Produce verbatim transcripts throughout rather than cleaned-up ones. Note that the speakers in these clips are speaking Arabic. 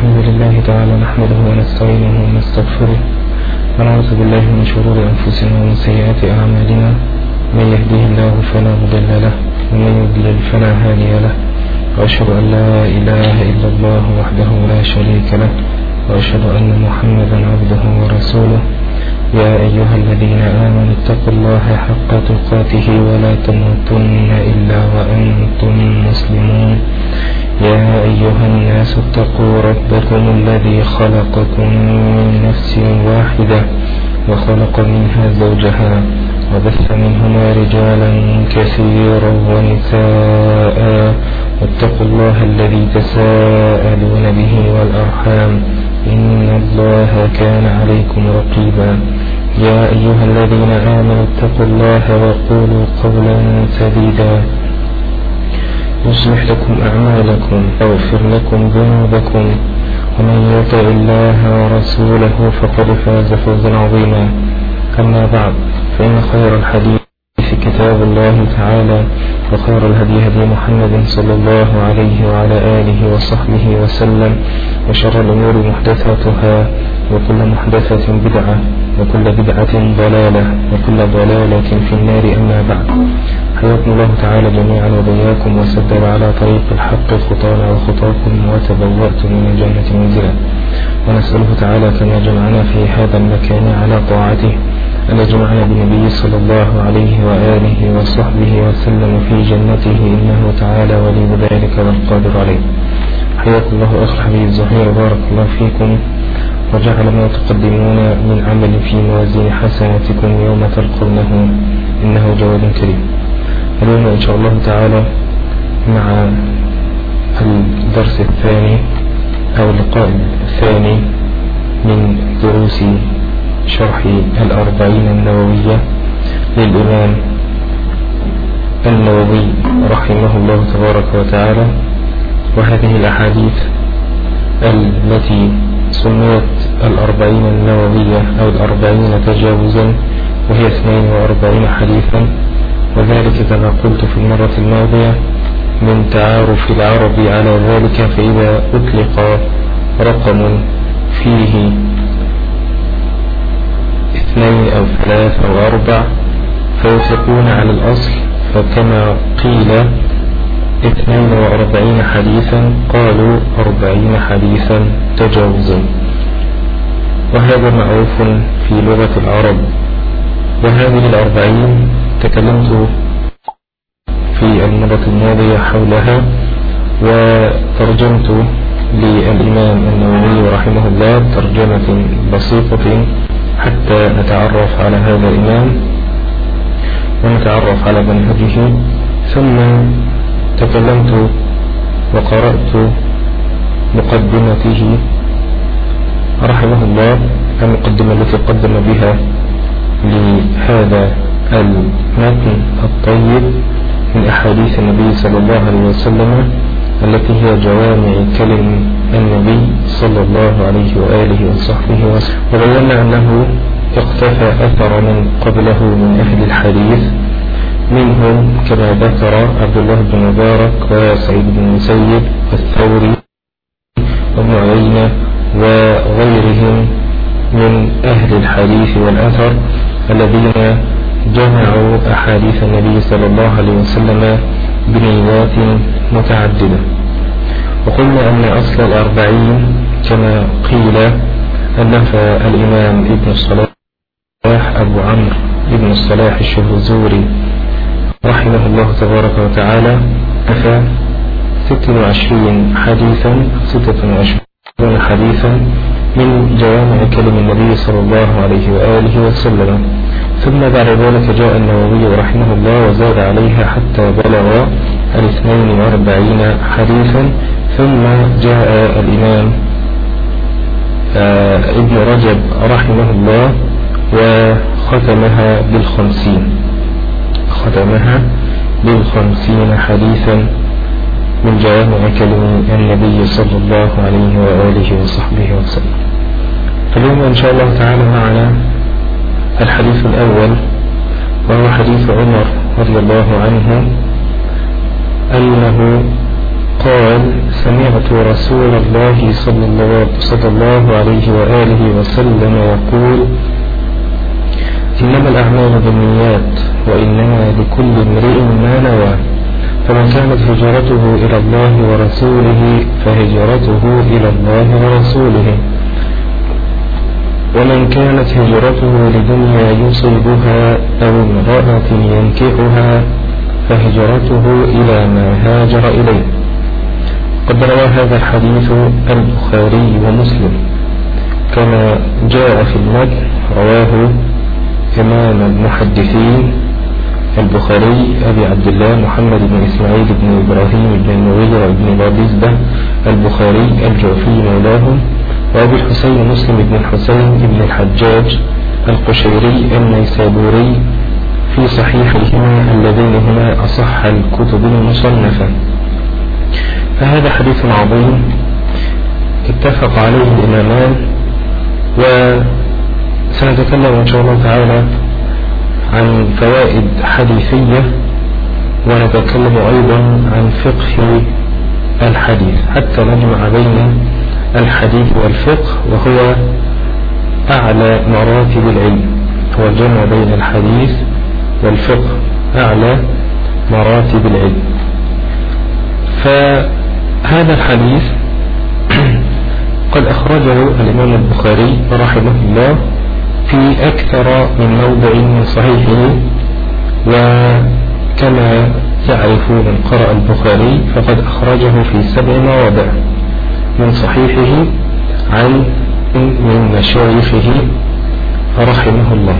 الحمد لله تعالى نحمده ونستعينه ونستغفره ونعوذ بالله من شرور أنفسنا ومن سيئات أعمالنا. من يهديه الله فلا مضل له ومن يضلل فلا هادي له، وأشهد أن لا إله إلا الله وحده لا شريك له، وأشهد أن محمدا عبده ورسوله. يا أيها الذين آمنوا اتقوا الله حق تقاته ولا تموتن إلا وأنتم مسلمون. يا أيها الناس اتقوا ربكم الذي خلقكم من نفس واحدة وخلق منها زوجها وبث منهما رجالا كثيرا ونساء، واتقوا الله الذي تساءلون به والأرحام إن الله كان عليكم رقيبا. يا أيها الذين آمنوا اتقوا الله وقولوا قولا سديدا يصلح لكم أعمالكم ويغفر لكم ذنوبكم، ومن يطع الله ورسوله فقد فاز فوزا عظيما. أما بعد، فإن خير الحديث في كتاب الله تعالى، وخير الهدي هدي محمد صلى الله عليه وعلى آله وصحبه وسلم، وشر الأمور محدثاتها، وكل محدثة بدعة، وكل بدعة ضلالة، وكل ضلالة في النار. أما بعد، حياكم الله تعالى جميعا وبياكم، وسدد على طريق الحق خطانا وخطاكم، وتبوأتم من الجنة منزلا. ونسأله تعالى كما جمعنا في هذا المكان على طاعته أن يجمعنا بنبي صلى الله عليه وآله وصحبه وسلم في جنته، إنه تعالى ولي ذلك والقادر عليه. حياكم الله أخ الحبيب زهير، بارك الله فيكم، وجعل ما تقدمون من عمل في موازين حسناتكم يوم تلقونه، إنه جواد كريم. اليوم إن شاء الله تعالى مع الدرس الثاني أو اللقاء الثاني من دروس شرح الأربعين النووية للإمام النووي رحمه الله تبارك وتعالى. وهذه الأحاديث التي سميت الأربعين النووية أو الأربعين تجاوزا، وهي اثنين وأربعين حديثا، وذلك كما قلت في المرة الماضية من تعارف العرب على ذلك. فإذا أطلق رقم فيه اثنين أو ثلاث أو أربع فيطلقون على الأصل، فكما قيل اثنين وأربعين حديثا قالوا أربعين حديثا تجاوزا، وهذا معروف في لغة العرب. وهذه الأربعين تكلمت في المرة الماضية حولها، وترجمت للإمام النووي رحمه الله ترجمة بسيطة حتى نتعرف على هذا الإمام ونتعرف على منهجه. ثم تكلمت وقرأت مقدمته رحمه الله، المقدمة التي قدم بها لهذا المتن الطيب من أحاديث النبي صلى الله عليه وسلم، التي هي جوامع كلم النبي صلى الله عليه وآله وصحبه وسلم. وبينا أنه اقتفى أثر من قبله من أهل الحديث، منهم كما ذكر عبد الله بن مبارك وسعيد بن المسيب والثوري وابن عيينة وغيرهم من أهل الحديث والأثر الذين جمعوا أحاديث النبي صلى الله عليه وسلم بنيات متعددة. وقلنا أن أصل الأربعين كما قيل أنه الإمام ابن الصلاح أبو عمرو ابن الصلاح الشهرزوري رحمه الله تبارك وتعالى أفى ست وعشرين حديثا ستة وعشرين حديثا من جوامع كلم النبي صلى الله عليه وآله وسلم. ثم بعد ذلك جاء النووي رحمه الله وزاد عليها حتى بلغ الاثنين واربعين حديثا. ثم جاء الإمام آه ابن رجب رحمه الله وختمها بالخمسين ختمها بالخمسين حديثا من جوامع كلم النبي صلى الله عليه وآله وصحبه وسلم. اليوم إن شاء الله تعالى معنا الحديث الأول، وهو حديث عمر رضي الله عنه أنه قال سمعت رسول الله صلى الله, صلى الله عليه وآله وسلم يقول إنما الأعمال بالنيات وإنما لكل امرئ ما نوى فمن كانت هجرته إلى الله ورسوله فهجرته إلى الله ورسوله ومن كانت هجرته لدنيا يصيبها أو امرأة ينكحها فهجرته إلى ما هاجر إليه. قد روى هذا الحديث البخاري ومسلم كما جاء في المتن. رواه إمام المحدثين البخاري أبي عبد الله محمد بن إسماعيل بن إبراهيم بن المغيرة بن بردزبة البخاري الجوفي مولاهم، وأبي الحسين مسلم بن الحسين بن الحجاج القشيري النيسابوري في صحيحهما اللذين هما أصح الكتب المصنفة. فهذا حديث عظيم اتفق عليه الإمامان، وسنتكلم إن شاء الله تعالى عن فوائد حديثية، ونتكلم أيضا عن فقه الحديث حتى نجمع بين الحديث والفقه، وهو أعلى مراتب العلم، هو الجمع بين الحديث والفقه أعلى مراتب العلم. فهذا الحديث قد أخرجه الإمام البخاري رحمه الله في أكثر من موضع من صحيحه، وكما تعرف من قرأ البخاري فقد أخرجه في سبع مواضع من صحيحه عن من مشايخه رحمه الله،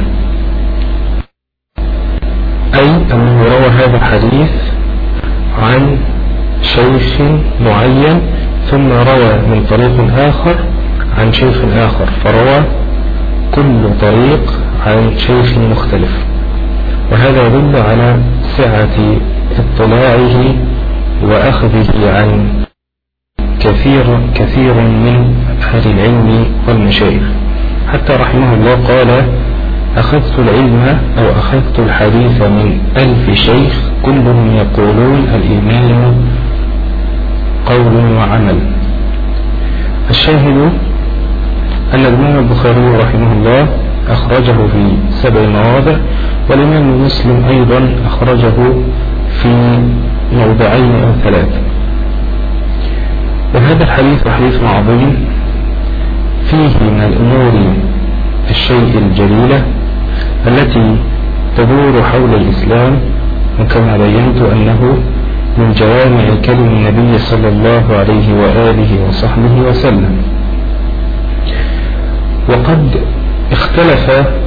أي أنه روى هذا الحديث عن شيخ معين ثم روى من طريق آخر عن شيخ آخر، فروى كل طريق عن شيخ مختلف، وهذا يدل على سعة اطلاعه وأخذه عن كثير كثير من أهل العلم والمشايخ، حتى رحمه الله قال: أخذت العلم أو أخذت الحديث من ألف شيخ كلهم يقولون الإيمان قول وعمل. الشاهد أن الإمام البخاري رحمه الله أخرجه في سبع مواضع، والإمام مسلم أيضا أخرجه في موضعين أو ثلاثة. وهذا الحديث حديث عظيم فيه من الأمور الشيء الجليلة التي تدور حول الإسلام، وكما بينت أنه من جوامع كلم النبي صلى الله عليه وآله وصحبه وسلم. وقد اختلف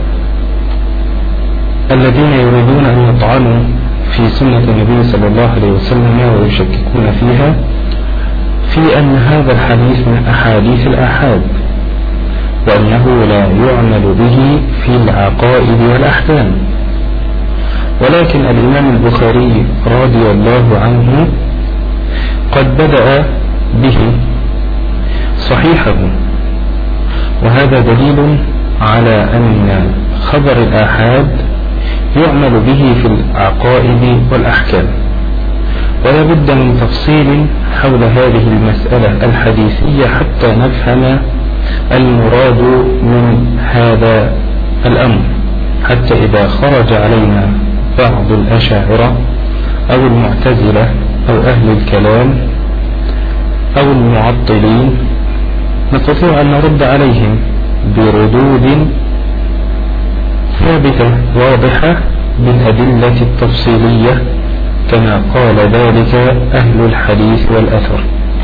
الذين يريدون أن يطعنوا في سنة النبي صلى الله عليه وسلم ويشككون فيها في أن هذا الحديث من أحاديث الآحاد، وأنه لا يعمل به في العقائد والأحكام. ولكن الإمام البخاري رضي الله عنه قد بدأ به صحيحه، وهذا دليل على أن خبر الآحاد يعمل به في العقائد والأحكام. ولا بد من تفصيل حول هذه المسألة الحديثية حتى نفهم المراد من هذا الأمر، حتى إذا خرج علينا بعض الأشاعرة أو المعتزلة أو أهل الكلام أو المعطلين نستطيع أن نرد عليهم بردود ثابتة واضحة بالأدلة التفصيلية كما قال ذلك أهل الحديث والأثر.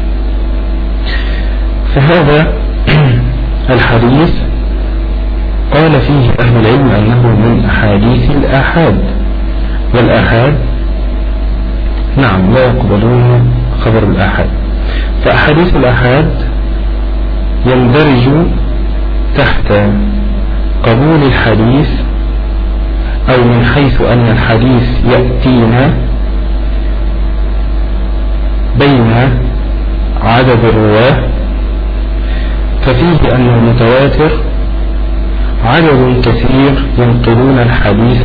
فهذا الحديث قال فيه أهل العلم أنه من أحاديث الآحاد، والآحاد نعم لا يقبلون خبر الآحاد. فأحاديث الآحاد يندرج تحت قبول الحديث، أو من حيث أن الحديث يأتينا بين عدد الرواه، ففيه أن المتواتر عدد كثير ينقلون الحديث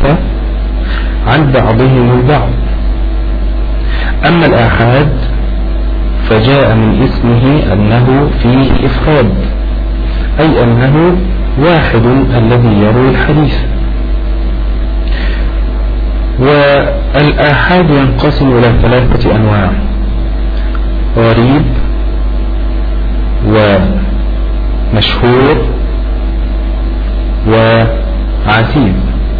عن بعضهم البعض. أما الآحاد فجاء من اسمه أنه فيه إفراد، أي أنه واحد الذي يروي الحديث. والآحاد ينقسم إلى ثلاثة أنواع: غريب ومشهور وعتيد.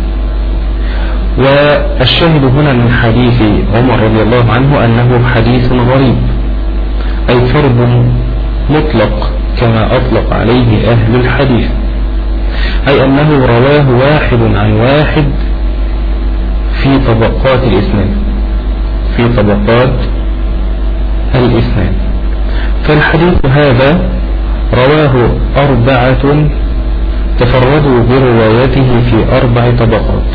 والشاهد هنا من حديث عمر رضي الله عنه أنه حديث غريب، أي فرد مطلق كما أطلق عليه أهل الحديث، أي أنه رواه واحد عن واحد في طبقات الإسناد في طبقات الإسناد. فالحديث هذا رواه أربعة تفردوا بروايته في أربع طبقات.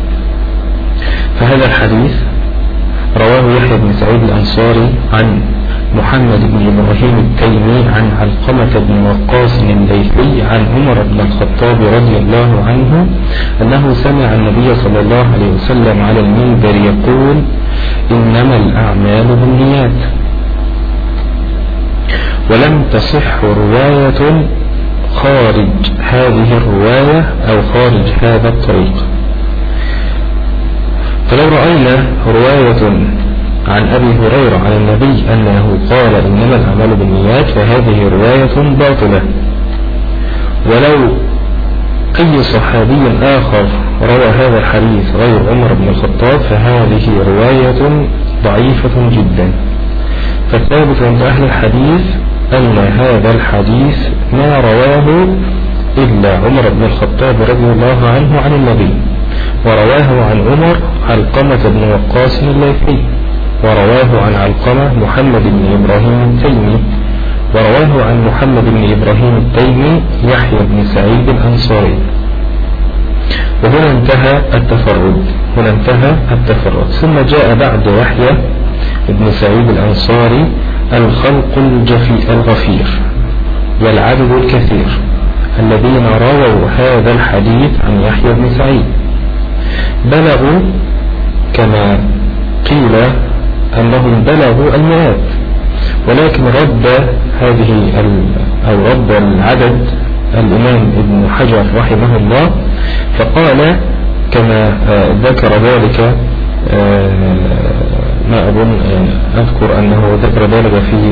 فهذا الحديث رواه يحيى بن سعيد الأنصاري عن محمد بن إبراهيم التيمي عن علقمة بن وقاص الليثي عن عمر بن الخطاب رضي الله عنه أنه سمع النبي صلى الله عليه وسلم على المنبر يقول: إنما الأعمال بالنيات. ولم تصح رواية خارج هذه الرواية أو خارج هذا الطريق. فلو رأينا رواية عن أبي هريرة عن النبي أنه قال إنما الأعمال بالنيات فهذه رواية باطلة. ولو أي صحابي آخر روى هذا الحديث غير عمر بن الخطاب فهذه رواية ضعيفة جدا. فالثابت عند أهل الحديث أن هذا الحديث ما رواه إلا عمر بن الخطاب رضي الله عنه عن النبي، ورواه عن عمر علقمة بن وقاص الليثي، ورواه عن علقمة محمد بن إبراهيم التيمي، ورواه عن محمد بن إبراهيم التيمي يحيى بن سعيد الأنصاري. وهنا انتهى التفرد هنا انتهى التفرد ثم جاء بعد يحيى بن سعيد الأنصاري الخلق الغفير والعدد الكثير الذين رووا هذا الحديث عن يحيى بن سعيد، بلغوا كما قيل أنهم بلغوا المئات، ولكن رد هذه أو رد العدد الإمام ابن حجر رحمه الله، فقال كما ذكر ذلك، ما أظن أذكر أنه ذكر ذلك في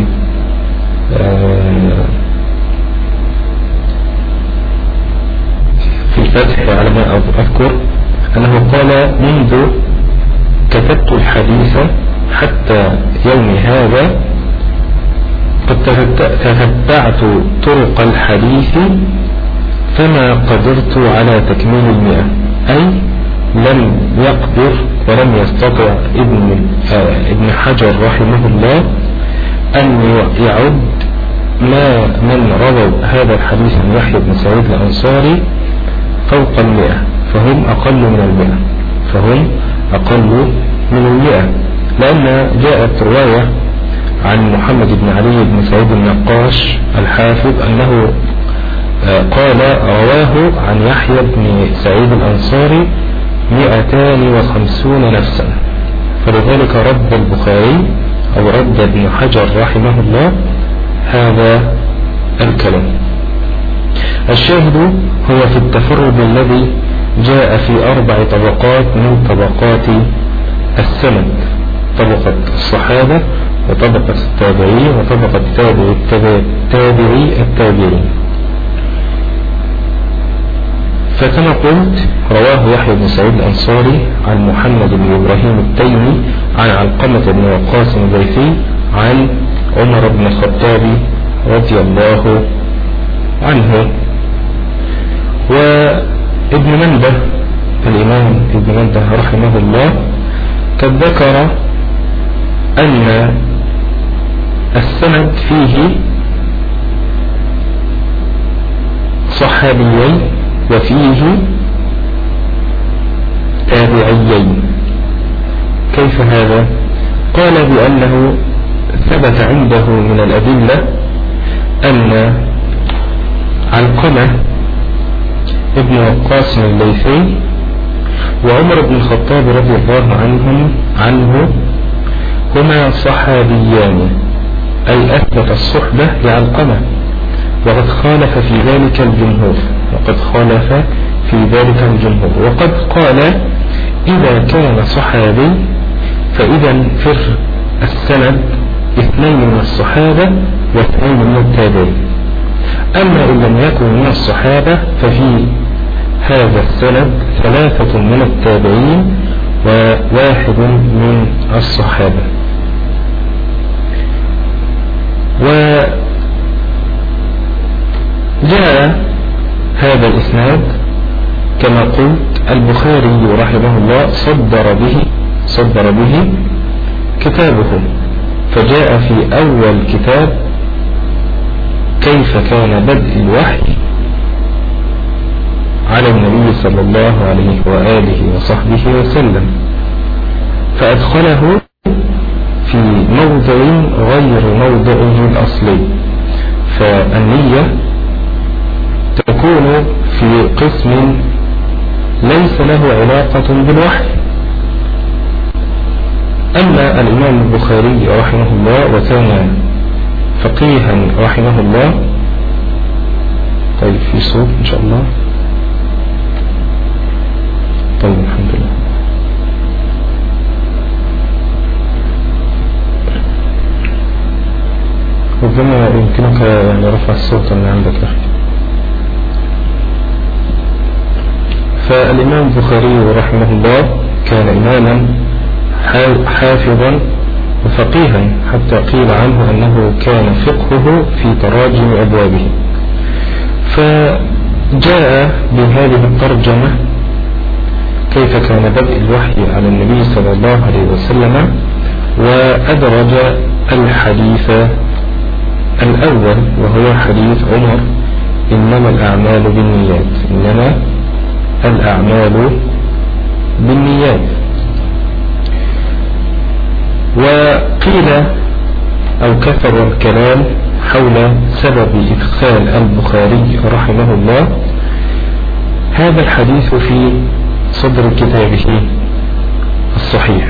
في الفتح على ما أذكر أنه قال: منذ كتبت الحديث حتى يوم هذا قد تتبعت طرق الحديث فما قدرت على تكميل المئة، أي لم يقدر ولم يستطع ابن ابن حجر رحمه الله أن يعد ما من رووا هذا الحديث عن يحيى بن سعيد الأنصاري فوق المئة، فهم أقل من المئة فهم أقل من المئة لأن جاءت رواية عن محمد بن علي بن سعيد النقاش الحافظ أنه قال رواه عن يحيى بن سعيد الأنصاري مئتان وخمسون نفسا، فلذلك رد البخاري أو رد ابن حجر رحمه الله هذا الكلام. الشاهد هو في التفرد الذي جاء في أربع طبقات من طبقات السند: طبقة الصحابة، وطبقة التابعين، وطبقة تابعي التابعي التابعين. فكما قلت رواه يحيى بن سعيد الأنصاري عن محمد بن إبراهيم التيمي عن علقمة بن وقاص الليثي عن عمر بن الخطاب رضي الله عنه. وابن منده الإمام ابن منده رحمه الله قد ذكر أن السند فيه صحابيين وفيه تابعيين. كيف هذا؟ قال بأنه ثبت عنده من الأدلة أن علقمة ابن وقاص الليثي وعمر بن الخطاب رضي الله عنهم عنه هما صحابيان، أي أثبت الصحبة لعلقمة، وقد خالف في ذلك الجمهور وقد خالف في ذلك الجمهور وقد قال إذا كان صحابي فإذا فر السند اثنين من الصحابة واثنين من التابعين. أما إن لم يكن من الصحابة ففي هذا السند ثلاثة من التابعين وواحد من الصحابة. وجاء هذا الإسناد كما قلت البخاري رحمه الله صدر به صدر به كتابه، فجاء في أول كتاب كيف كان بدء الوحي على النبي صلى الله عليه وآله وصحبه وسلم، فأدخله في موضع غير موضعه الأصلي. فالنية تكون في قسم ليس له علاقة بالوحي. أما الإمام البخاري رحمه الله وكان فقيها رحمه الله. طيب في صوت إن شاء الله. طيب الحمد لله. ربما يمكنك يعني رفع الصوت من عندك يا أخي. فالإمام البخاري رحمه الله كان إماما حافظا وفقيها، حتى قيل عنه أنه كان فقهه في تراجم أبوابه. فجاء بهذه الترجمة كيف كان بدء الوحي على النبي صلى الله عليه وسلم، وأدرج الحديث الأول وهو حديث عمر إنما الأعمال بالنيات إنما الأعمال بالنيات. وقيل أو كثر الكلام حول سبب إدخال البخاري رحمه الله هذا الحديث في صدر كتابه الصحيح،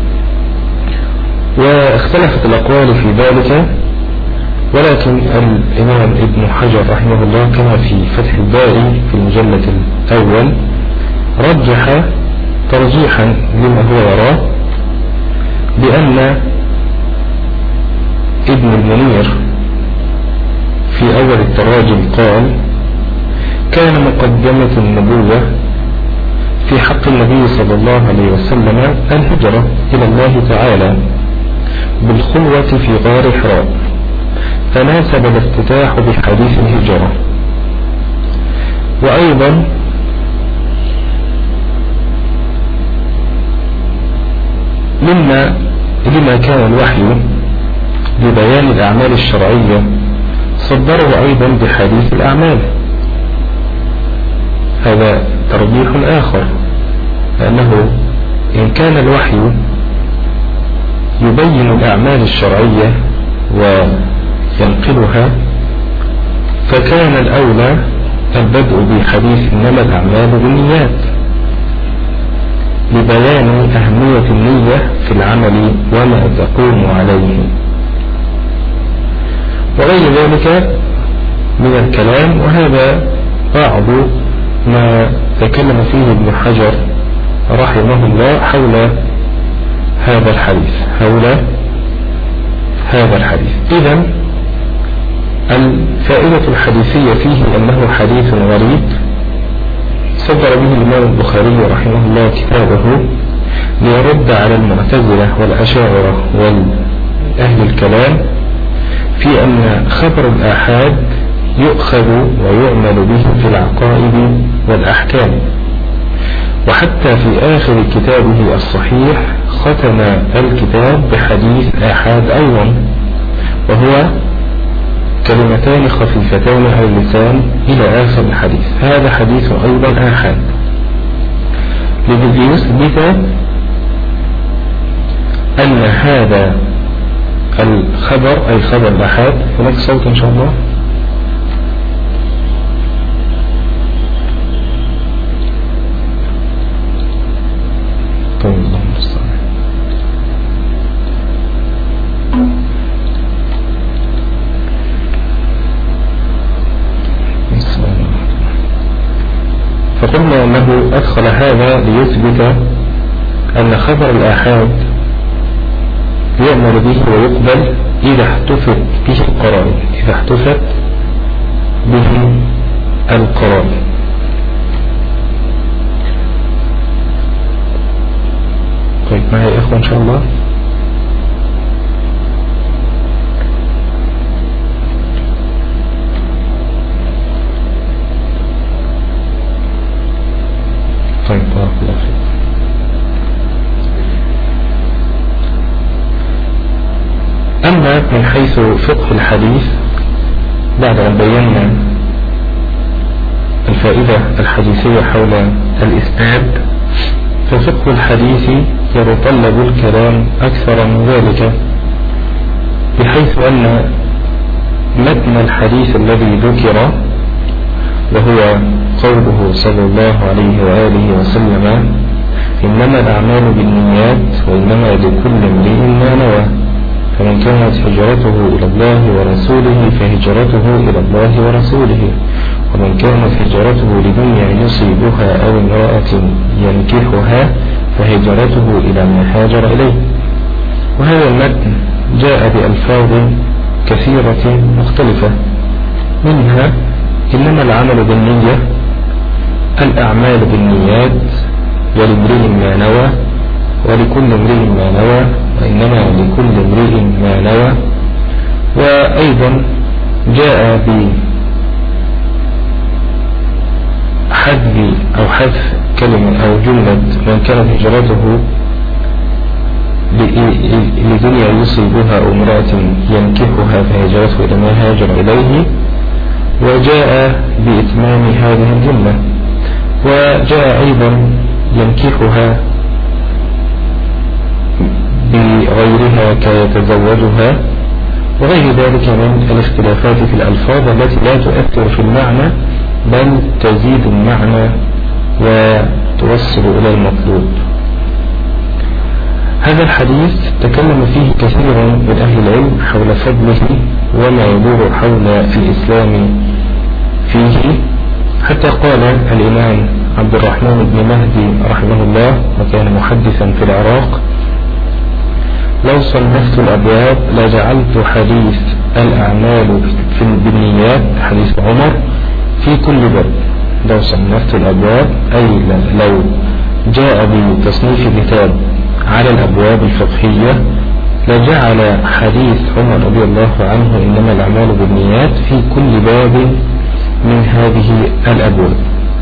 واختلفت الأقوال في ذلك، ولكن الإمام ابن حجر رحمه الله كما في فتح الباري في المجلد الأول رجح ترجيحا لما هو يراه بأن ابن المنير في أول التراجم قال كان مقدمة النبوة في حق النبي صلى الله عليه وسلم الهجرة إلى الله تعالى بالخلوة في غار حراء، فناسب الافتتاح بحديث الهجرة. وأيضا مما لما كان الوحي لبيان الأعمال الشرعية صدره أيضا بحديث الأعمال. هذا ترجيح آخر، لأنه إن كان الوحي يبين الأعمال الشرعية وينقلها فكان الأولى البدء بحديث إنما الأعمال بالنيات لبيان أهمية النية في العمل وما تقوم عليه، وغير ذلك من الكلام. وهذا بعض ما تكلم فيه ابن حجر رحمه الله حول هذا الحديث حول هذا الحديث. إذن الفائدة الحديثية فيه أنه حديث غريب صدر به الإمام البخاري رحمه الله كتابه ليرد على المعتزلة والأشاعرة والأهل الكلام في أن خبر الآحاد يؤخذ ويعمل به في العقائد والأحكام. وحتى في آخر كتابه الصحيح ختم الكتاب بحديث آحاد أيضا، وهو كلمتان خفيفتان على اللسان إلى آخر الحديث. هذا حديث أيضا آحاد ليثبت أن هذا الخبر أي خبر الآحاد. هناك صوت إن شاء الله. طيب الله المستعان. قلنا أنه أدخل هذا ليثبت أن خبر الآحاد يؤمر به ويقبل إذا احتفت به القرائن، إذا احتفت به القرائن. طيب معي يا إخوة إن شاء الله. طيب بارك الله فيك. أما من حيث فقه الحديث بعد أن بينا الفائدة الحديثية حول الإسناد، ففقه الحديث يتطلب الكلام أكثر من ذلك، بحيث أن متن الحديث الذي ذكر وهو قوله صلى الله عليه وآله وسلم إنما الأعمال بالنيات وإنما لكل امرئ ما نوى، فمن كانت هجرته إلى الله ورسوله فهجرته إلى الله ورسوله، ومن كانت هجرته لدنيا يصيبها أو امرأة ينكحها فهجرته إلى ما هاجر إليه. وهذا المتن جاء بألفاظ كثيرة مختلفة، منها إنما العمل بالنية، الأعمال بالنيات، ولامرئ ما نوى، ولكل امرئ ما نوى، وإنما لكل امرئ ما نوى. وأيضا جاء بحذف أو حذف كلمة أو جملة من كانت هجرته لدنيا يصيبها أو امرأة ينكحها فهجرته إلى ما هاجر إليه، وجاء بإتمام هذه الجملة. وجاء أيضا ينكحها بغيرها كيتزوجها، وغير ذلك من الاختلافات في الألفاظ التي لا تؤثر في المعنى بل تزيد المعنى وتوصل إلى المطلوب. هذا الحديث تكلم فيه كثير من أهل العلم حول فضله وما يدور حول الإسلام فيه، حتى قال الإمام عبد الرحمن بن مهدي رحمه الله، وكان محدثا في العراق: لو صنفت الأبواب لجعلت حديث الأعمال بالنيات حديث عمر في كل باب. لو صنفت الأبواب أي لو جاء بتصنيف كتاب على الأبواب الفقهية لجعل حديث عمر رضي الله عنه إنما الأعمال بالنيات في كل باب من هذه الأبواب.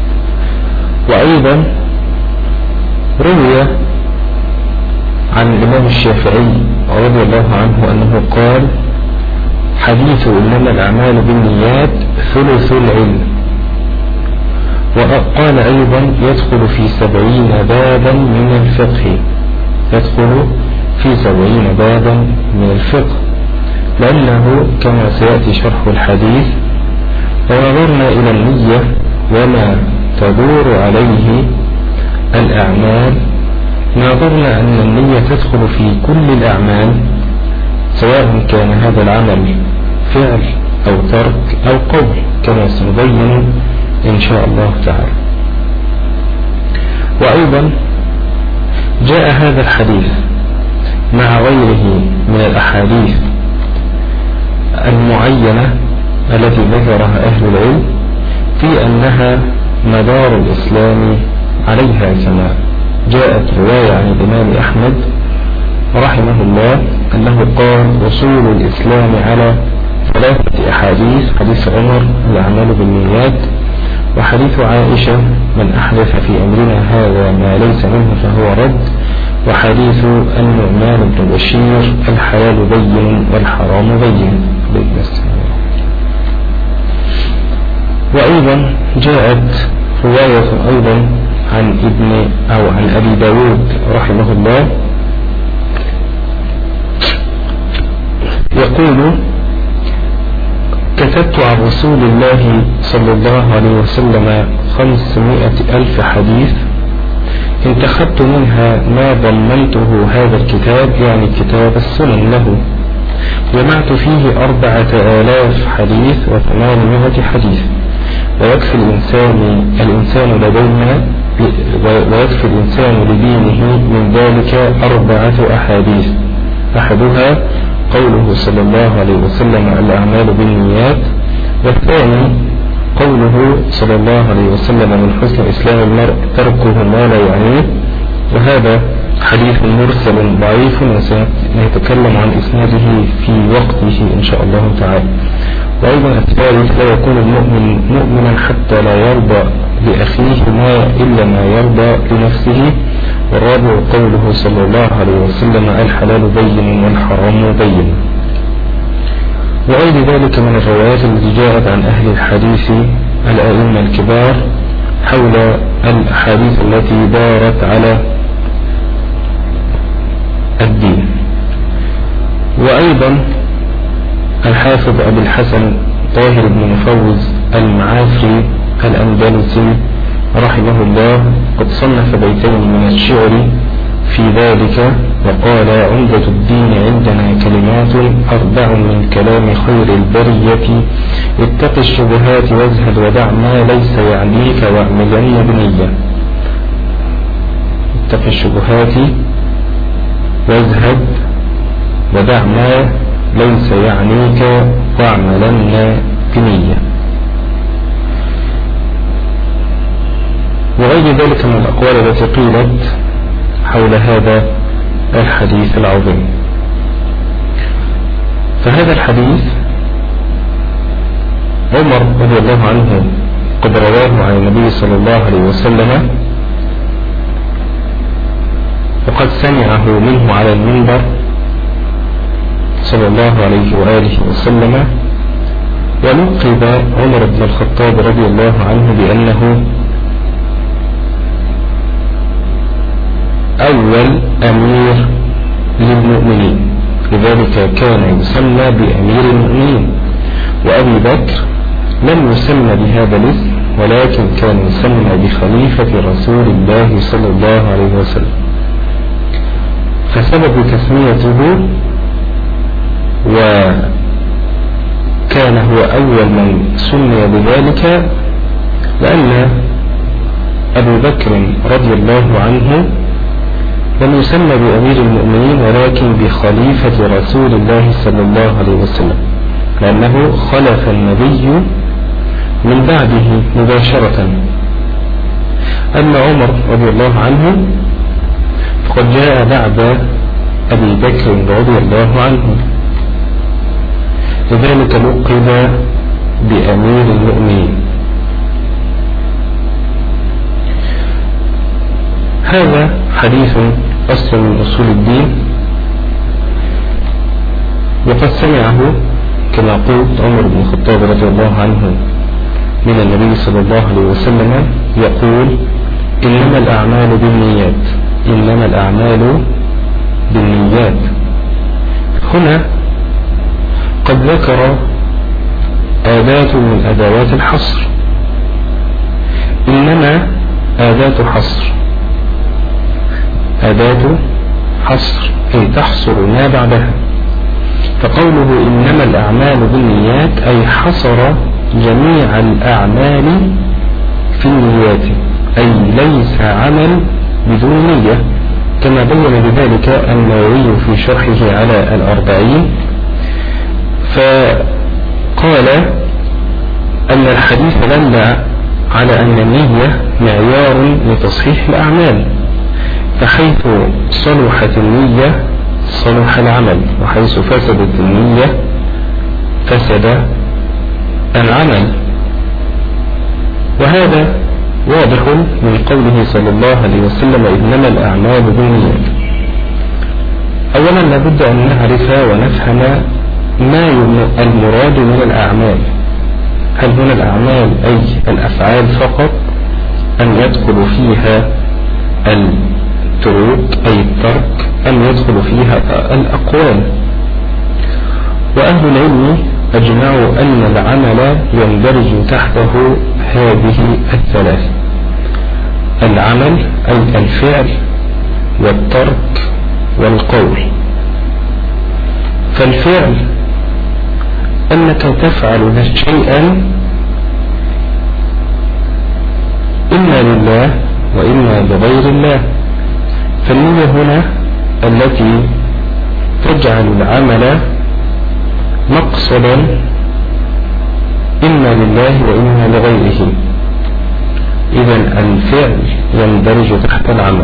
وأيضا روي عن الإمام الشافعي رضي الله عنه أنه قال: حديث إنما الأعمال بالنيات ثلث العلم. وقال أيضا: يدخل في سبعين بابا من الفقه، يدخل في سبعين بابا من الفقه، لأنه كما سيأتي شرح الحديث: ونظرنا إلى النية وما تدور عليه الأعمال، نظرنا أن النية تدخل في كل الأعمال، سواء كان هذا العمل فعل أو ترك أو قول، كما سنبين إن شاء الله تعالى. وأيضا جاء هذا الحديث مع غيره من الأحاديث المعينة التي ذكرها أهل العلم في أنها مدار الإسلام عليها، كما جاءت رواية عن الإمام أحمد رحمه الله أنه قال: أصول الإسلام على ثلاثة أحاديث: حديث عمر الأعمال بالنيات، وحديث عائشة من أحدث في أمرنا هذا ما ليس منه فهو رد، وحديث النعمان بن بشير الحلال بين والحرام بين. وأيضا جاءت رواية أيضا عن ابن أو عن أبي داود رحمه الله يقول: كتبت عن رسول الله صلى الله عليه وسلم خمسمائة ألف حديث، انتخبت منها ما ضمنته هذا الكتاب، يعني كتاب السنن له، جمعت فيه أربعة آلاف حديث وثمانمائة حديث، ويكفي الإنسان الإنسان لدينا ويكفي الإنسان لدينه من ذلك أربعة أحاديث. أحدها قوله صلى الله عليه وسلم الأعمال بالنيات، والثاني قوله صلى الله عليه وسلم من حسن إسلام المرء تركه ما لا يعنيه، وهذا حديث مرسل ضعيف وسنتكلم عن إسناده في وقته إن شاء الله تعالى. وأيضا الثالث لا يكون المؤمن مؤمنا حتى لا يرضى لأخيه ما إلا ما يرضى لنفسه. والرابع قوله صلى الله عليه وسلم الحلال بين والحرام بين. وغير ذلك من الروايات التي جاءت عن أهل الحديث الأئمة الكبار حول الأحاديث التي دارت على الدين. وأيضا الحافظ أبو الحسن طاهر بن مفوز المعافري الأندلسي رحمه الله قد صنف بيتين من الشعر في ذلك، وقال عمدة الدين عندنا كلمات أربع من كلام خير البرية، اتق الشبهات وازهد ودع ما ليس يعنيك واعملن بنية. اتق الشبهات وازهد ودع ما ليس يعنيك واعملن بنية. وغير ذلك من الأقوال التي قيلت حول هذا الحديث العظيم. فهذا الحديث عمر رضي الله عنه قد رواه عن النبي صلى الله عليه وسلم، وقد سمعه منه على المنبر صلى الله عليه وآله وسلم. ولقب عمر بن الخطاب رضي الله عنه بأنه أول أمير للمؤمنين، لذلك كان يسمى بأمير المؤمنين. وأبي بكر لم يسمى بهذا الاسم، ولكن كان يسمى بخليفة رسول الله صلى الله عليه وسلم. فسبب تسميته وكان هو أول من سمي بذلك لأن أبو بكر رضي الله عنه لم يسمى بأمير المؤمنين ولكن بخليفة رسول الله صلى الله عليه وسلم، لأنه خلف النبي من بعده مباشرة. أما عمر رضي الله عنه فقد جاء بعد أبي بكر رضي الله عنه، لذلك لقب بأمير المؤمنين. هذا حديث أصل من أصول الدين، وقد سمعه كما قلت عمر بن الخطاب رضي الله عنه من النبي صلى الله عليه وسلم يقول إنما الأعمال بالنيات، إنما الأعمال بالنيات. هنا قد ذكر آدات من أدوات الحصر، إنما آدات حصر، أداة حصر أي تحصر ما بعدها. فقوله إنما الأعمال بالنيات أي حصر جميع الأعمال في النيات، أي ليس عمل بدون نية، كما بين بذلك النووي في شرحه على الأربعين. فقال أن الحديث دل على أن النية معيار لتصحيح الأعمال، فحيث صلحت النية صلح العمل، وحيث فسدت النية فسد العمل. وهذا واضح من قوله صلى الله عليه وسلم إنما الأعمال بالنيات. أولا لابد أن نعرف ونفهم ما المراد من الأعمال. هل هنا الأعمال أي الأفعال فقط، أم يدخل فيها التروك أي الترك، أم يدخل فيها الأقوال؟ وأهل العلم أجمعوا أن العمل يندرج تحته هذه الثلاث: العمل أي الفعل والترك والقول. فالفعل أنك تفعل شيئا إما لله وإما لغير الله. فالنية هنا التي تجعل العمل مقصدا إما لله وإما لغيره. إذن الفعل يندرج تحت العمل.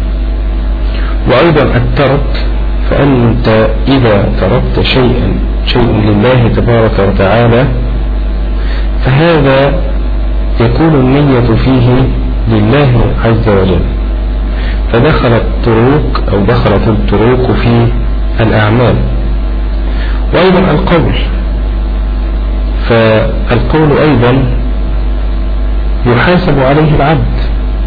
وأيضا الترك، فأنت إذا تركت شيئا شيء لله تبارك وتعالى فهذا يكون النية فيه لله عز وجل، فدخلت الطرق أو دخلت الطرق في الأعمال. وأيضا القول، فالقول أيضا يحاسب عليه العبد.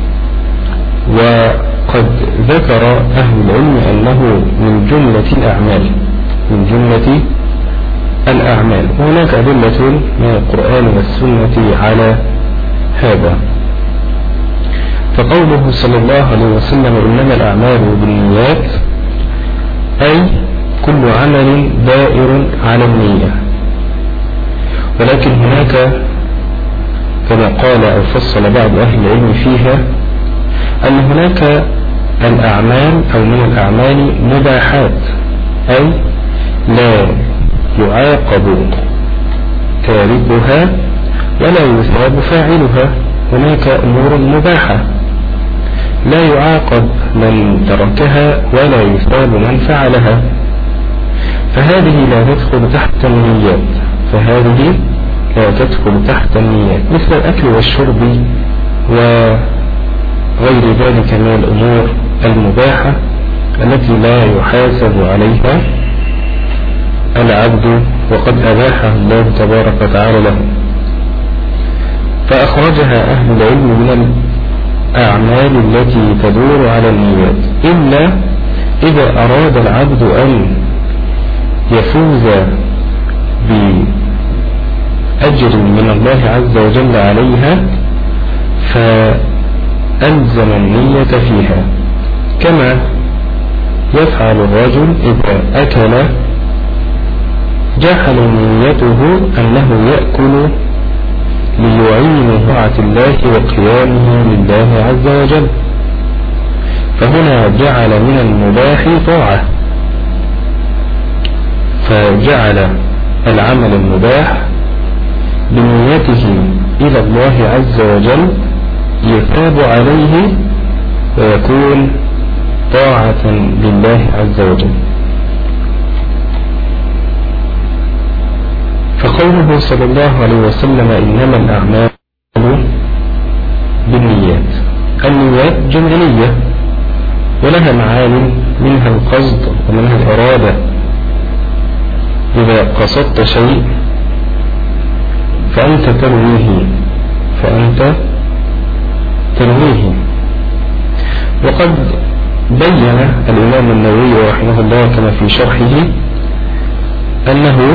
وقد ذكر أهل العلم أنه من جملة الأعمال من جملة الأعمال وهناك أدلة من القرآن والسنة على هذا. فقوله صلى الله عليه وسلم إنما الأعمال بالنيات، أي كل عمل دائر على النية. ولكن هناك كما قال أو فصل بعض أهل العلم فيها أن هناك الأعمال أو من الأعمال مباحات، أي لا يعاقب تاركها ولا يثاب فاعلها. هناك أمور مباحة لا يعاقب من تركها ولا يثاب من فعلها، فهذه لا تدخل تحت النيات فهذه لا تدخل تحت النيات، مثل الأكل والشرب وغير ذلك من الأمور المباحة التي لا يحاسب عليها العبد وقد أباحها الله تبارك وتعالى له. فأخرجها أهل العلم من الأعمال التي تدور على النيات، إلا إذا أراد العبد أن يفوز بأجر من الله عز وجل عليها فألزم النية فيها، كما يفعل الرجل إذا أكل جعل نيته أنه يأكل ليعين طاعة الله وقيامه لله عز وجل، فهنا جعل من المباح طاعة، فجعل العمل المباح بنيته إلى الله عز وجل يثاب عليه ويكون طاعة لله عز وجل. فقوله صلى الله عليه وسلم إنما الأعمال بالنيات، النيات جمعية ولها معاني، منها القصد ومنها الإرادة. إذا قصدت شيء فأنت تنويه فأنت تنويه وقد بين الإمام النووي رحمه الله كما في شرحه أنه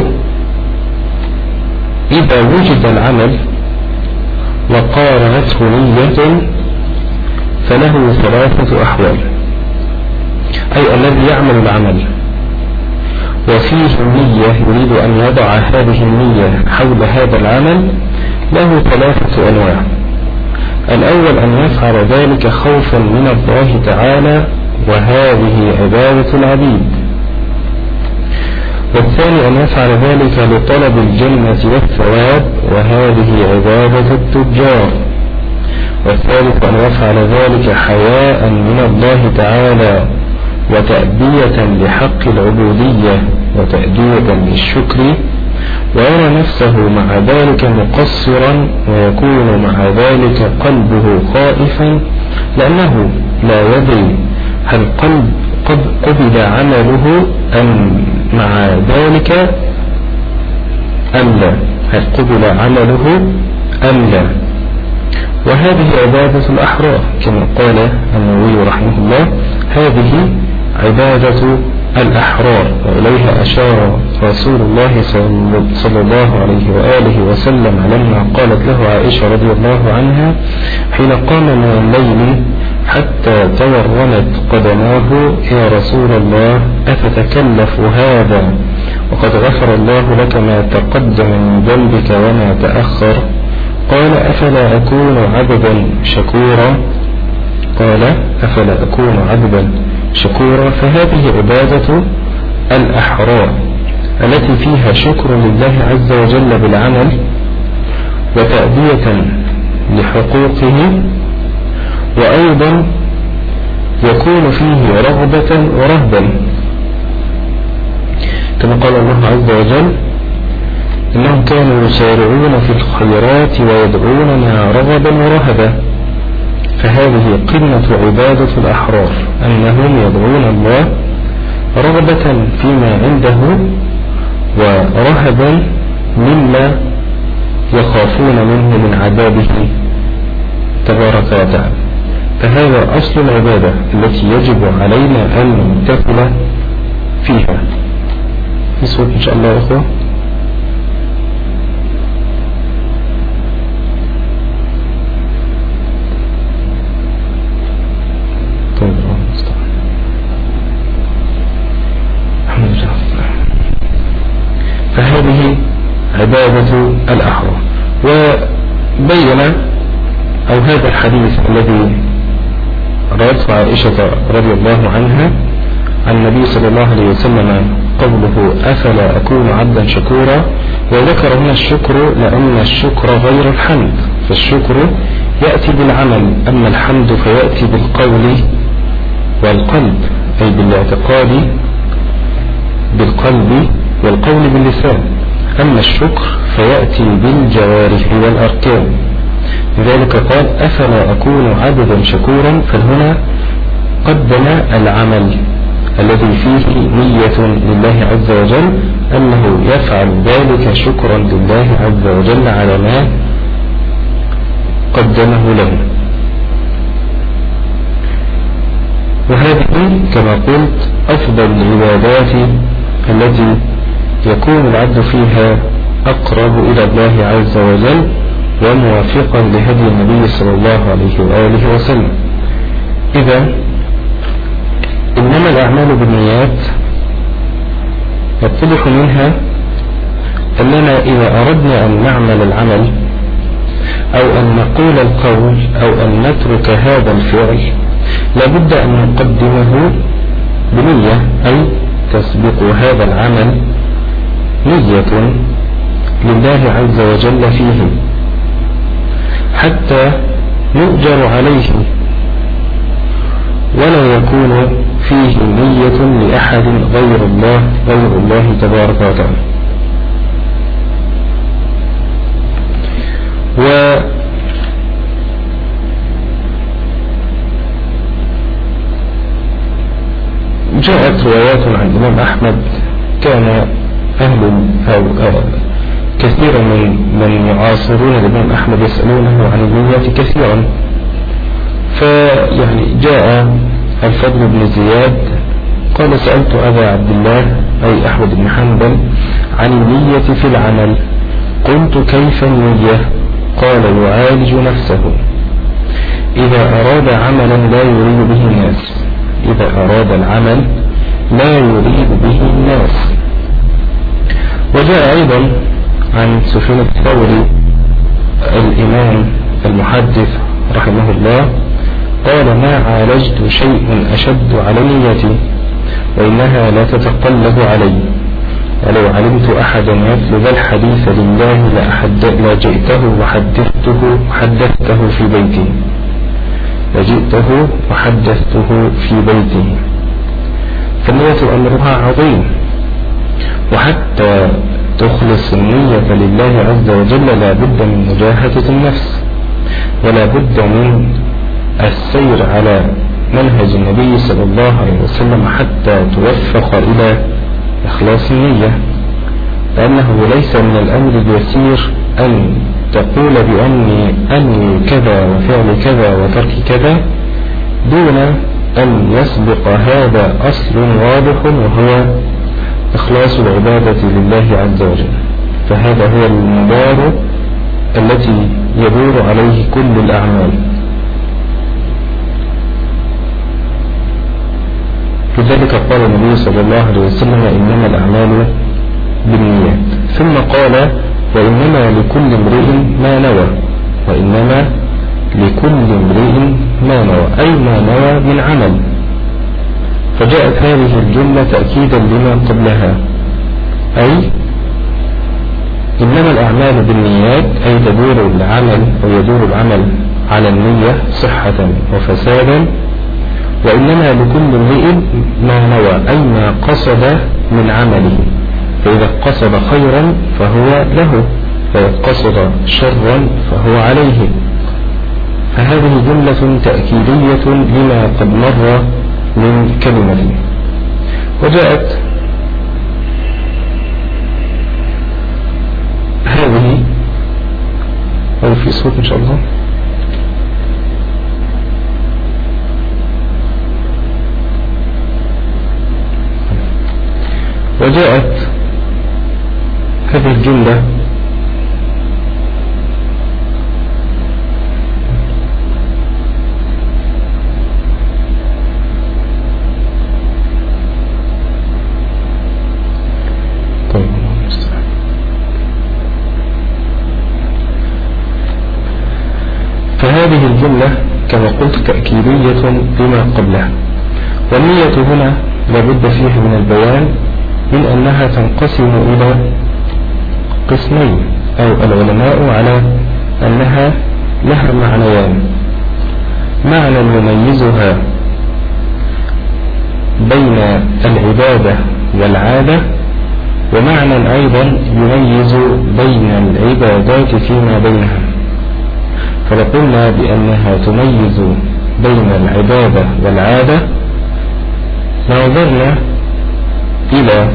إذا وجد العمل وقارنته نية فله ثلاثة أحوال، أي الذي يعمل العمل وفيه نية يريد أن يضع هذه النية حول هذا العمل له ثلاثة أنواع. الأول أن يفعل ذلك خوفا من الله تعالى وهذه عبادة العبيد، والثاني أن يفعل ذلك لطلب الجنة والثواب وهذه عبادة التجار، والثالث أن يفعل ذلك حياء من الله تعالى وتأدية لحق العبودية وتأدية للشكر، ويرى نفسه مع ذلك مقصرا ويكون مع ذلك قلبه خائفا لأنه لا يدري هل قلب قد قبل عمله أم مع ذلك أم لا، هل قبل عمله أم لا. وهذه عبادة الأحرار كما قال النووي رحمه الله، هذه عبادة الأحرار، وإليها أشار رسول الله صلى الله عليه وآله وسلم لما قالت له عائشة رضي الله عنها حين قام من الليل حتى تورمت قدماه: يا رسول الله أتتكلف هذا وقد غفر الله لك ما تقدم من ذنبك وما تأخر؟ قال أفلا أكون عبدا شكورا قال أفلا أكون عبدا شكورا فهذه عبادة الأحرار التي فيها شكر لله عز وجل بالعمل وتأدية لحقوقه، وأيضا يكون فيه رغبة ورهبا، كما قال الله عز وجل إنهم كانوا يسارعون في الخيرات ويدعوننا رغبا ورهبا. فهذه قمة عبادة الأحرار، أنهم يدعون الله رغبة فيما عنده ورهبا مما يخافون منه من عذابه تبارك وتعالى. فهذا أصل العبادة التي يجب علينا أن نمتثل فيها. في صوت إن شاء الله يا أخوة. طيب فهذه عبادة الأحرار. وبين أو هذا الحديث الذي روته عائشة رضي الله عنها عن النبي صلى الله عليه وسلم قوله أفلا أكون عبدا شكورا، وذكر هنا الشكر لأن الشكر غير الحمد، فالشكر يأتي بالعمل، أما الحمد فيأتي بالقول والقلب، أي بالاعتقاد بالقلب والقول باللسان، أما الشكر فيأتي بالجوارح والأركان. لذلك قال أفلا أكون عبدا شكورا، فهنا قدم العمل الذي فيه نية لله عز وجل أنه يفعل ذلك شكرا لله عز وجل على ما قدمه له. وهذه كما قلت أفضل العبادات التي يكون العبد فيها أقرب إلى الله عز وجل وموافقا لهدي النبي صلى الله عليه وآله وسلم. إذا إنما الأعمال بالنيات يتضح منها أننا إذا أردنا أن نعمل العمل أو أن نقول القول أو أن نترك هذا الفعل لابد أن نقدمه بنية، أي تسبق هذا العمل نية لله عز وجل فيه حتى نؤجر عليه، ولا يكون فيه نية لأحد غير الله غير الله تبارك وتعالى. وجاءت روايات عن الإمام أحمد كان أهل أو كثيرا من من يعاصرون الإمام أحمد يسألونه عن النيات كثيرا، فيعني جاء الفضل بن زياد قال سألت أبا عبد الله أي أحمد بن حنبل عن النية في العمل، قلت كيف النية؟ قال يعالج نفسه إذا أراد عملا لا يريد به الناس، إذا أراد العمل لا يريد به الناس. وجاء أيضا عن سفيان الثوري الإمام المحدث رحمه الله قال ما عالجت شيء أشد على نيتي وإنها لا تتقلب علي، ولو علمت أحدا يطلب الحديث لله لجئته وحدثته حدثته في بيتي لجئته وحدثته في بيتي. فالنية أمرها عظيم، وحتى تخلص النية لله عز وجل لا بد من مجاهدة النفس، ولا بد من السير على منهج النبي صلى الله عليه وسلم حتى توفق إلى إخلاص النية، لأنه ليس من الأمر اليسير أن تقول بأني أنوي كذا وفعل كذا وترك كذا دون أن يسبق هذا أصل واضح وهو إخلاص العبادة لله عز وجل. فهذا هو المدار التي يدور عليه كل الأعمال. لذلك قال النبي صلى الله عليه وسلم إنما الأعمال بالنيات، ثم قال وإنما لكل امرئ ما نوى، وإنما لكل امرئ ما نوى، أي ما نوى من عمل. فجاءت هذه الجملة تأكيدا لما قبلها، أي إنما الأعمال بالنيات، أي تدور العمل أو يدور العمل على النية صحة وفسادا، وإنما لكل امرئ ما نوى، أي ما قصد من عمله. فإذا قصد خيرا فهو له، فإذا قصد شرا فهو عليه. فهذه جملة تأكيدية لما قد مر من كلمة. وجاءت هذه أو في صوت إن شاء الله. وجاءت هذه الجملة فهذه الجملة كما قلت تأكيدية لما قبلها. والنية هنا لابد فيها من البيان من أنها تنقسم إلى قسمين، أو العلماء على أنها لها معنيان: معنى يميزها بين العبادة والعادة، ومعنى أيضا يميز بين العبادات فيما بينها. فقلنا بأنها تميز بين العبادة والعادة نظرنا إلى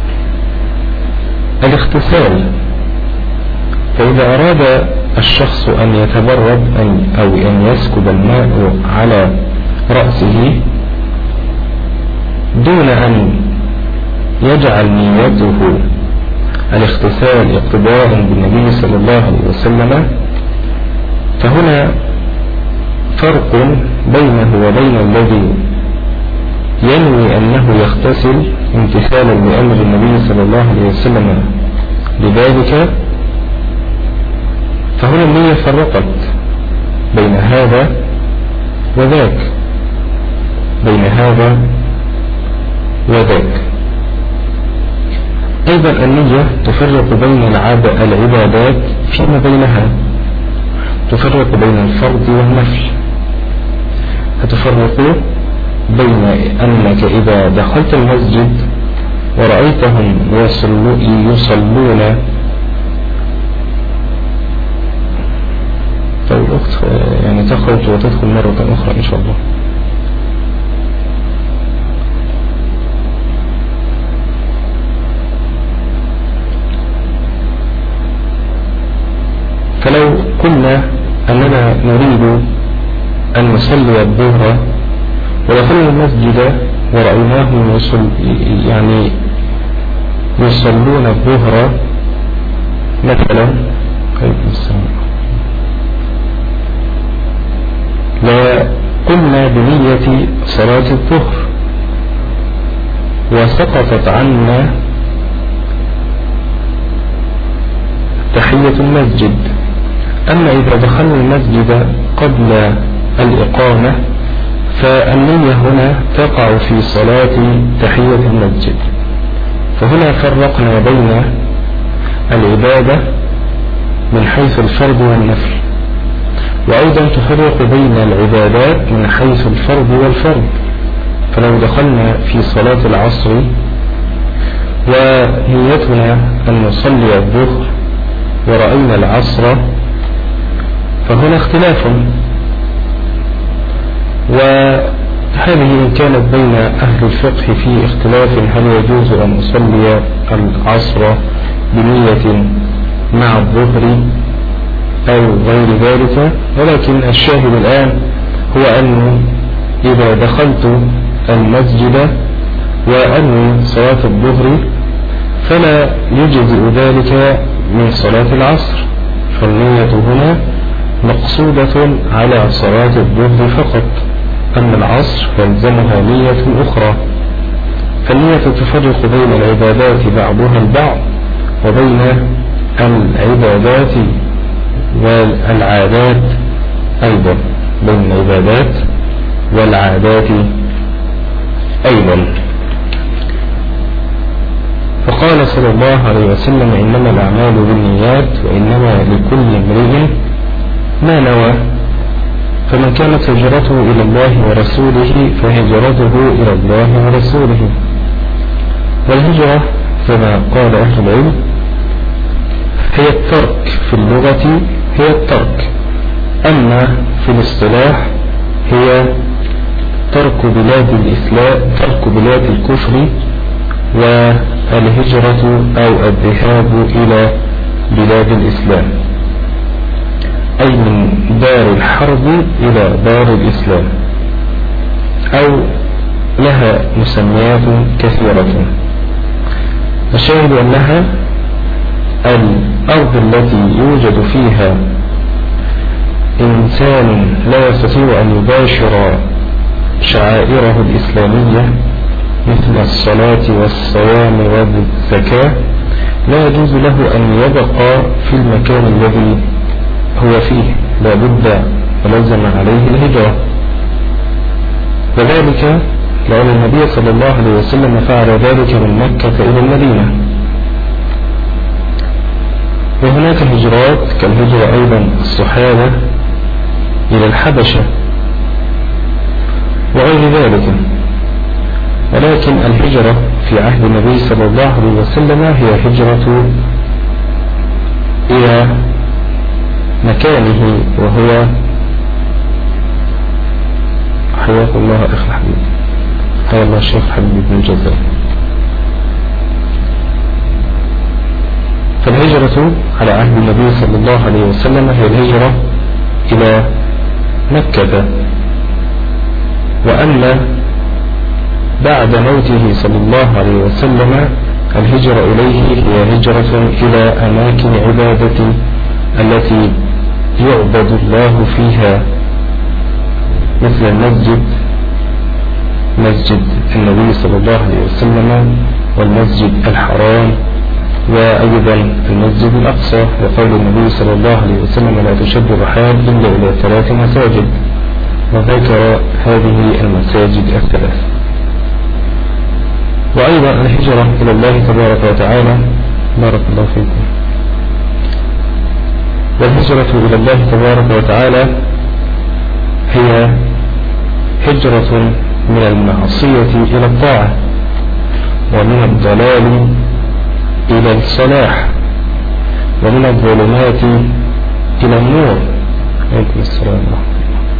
الاغتسال. فإذا أراد الشخص أن يتبرد أو أن يسكب الماء على رأسه دون أن يجعل نيته الاغتسال اقتداء بالنبي صلى الله عليه وسلم، فهنا فرق بينه وبين الذي ينوي أنه يغتسل امتثالا لأمر النبي صلى الله عليه وسلم لذلك. فهنا النية فرقت بين هذا وذاك، بين هذا وذاك. أيضا النية تفرق بين العبادات فيما بينها، تفرق بين الفرض والنفل. فتفرق بين أنك إذا دخلت المسجد ورأيتهم يصلون، فالأخت يعني تخرج وتدخل مرة أخرى إن شاء الله. فلو قلنا أننا نريد أن نصلي الظهر ودخلنا المسجد ورأيناهم يصل يعني يصلون الظهر مثلا، وقلنا بنية صلاة الظهر وسقطت عنا تحية المسجد. أما إذا دخلنا المسجد قبل الإقامة فالنية هنا تقع في صلاة تحية المسجد. فهنا فرقنا بين العبادة من حيث الفرض والنفل، وأيضا تفرق بين العبادات من حيث الفرض والفرض. فلو دخلنا في صلاة العصر ونيتنا أن نصلي الظهر ورأينا العصر فهنا اختلاف، وهذه كانت بين أهل الفقه في اختلاف هل يجوز أن أصلي العصر بنية مع الظهر أو غير ذلك. ولكن الشاهد الآن هو أنه إذا دخلت المسجد وأنوي صلاة الظهر فلا يجزئ ذلك من صلاة العصر، فالنية هنا مقصودة على صلاة الظهر فقط. أما العصر فالزمها نية أخرى. فالنية تفرق بين العبادات بعضها البعض وبين العبادات والعادات أيضا، بين العبادات والعادات أيضا. فقال صلى الله عليه وسلم: إنما الأعمال بالنيات وإنما لكل امرئ ما نوى، فمن كانت هجرته إلى الله ورسوله فهجرته إلى الله ورسوله. والهجرة كما قال أهل العلم هي الترك في اللغة، هي الترك، أما في الاصطلاح هي ترك بلاد الإسلام، ترك بلاد الكفر، والهجرة أو الذهاب إلى بلاد الإسلام، أي من دار الحرب إلى دار الإسلام، أو لها مسميات كثيرة. الشاهد أنها الأرض التي يوجد فيها إنسان لا يستطيع أن يباشر شعائره الإسلامية مثل الصلاة والصيام والزكاة، لا يجوز له أن يبقى في المكان الذي هو فيه، لا بد ولزم عليه الهجرة. وذلك لأن النبي صلى الله عليه وسلم فعل ذلك من مكة إلى المدينة. وهناك هجرات كالهجرة أيضا الصحابة إلى الحبشة وغير ذلك، ولكن الهجرة في عهد النبي صلى الله عليه وسلم هي هجرة إلى مكانه، وهو حياك الله أخي الحبيب، حيا الله الشيخ حبيب بن جزار. فالهجرة على عهد النبي صلى الله عليه وسلم هي الهجرة إلى مكة، وأما بعد موته صلى الله عليه وسلم الهجرة إليه هي هجرة إلى أماكن عبادة التي يعبد الله فيها، مثل المسجد، مسجد النبي صلى الله عليه وسلم، والمسجد الحرام، وأيضا المسجد الأقصى، وقول النبي صلى الله عليه وسلم: لا تشد الرحال إلا إلى ثلاث مساجد، وذكر هذه المساجد الثلاث. وأيضا الهجرة إلى الله تبارك وتعالى، بارك الله فيكم. والهجرة إلى الله تبارك وتعالى هي هجرة من المعصية إلى الطاعة، ومن الضلال إلى الصلاح، ومن الظلمات إلى النور. عليكم السلام ورحمة الله.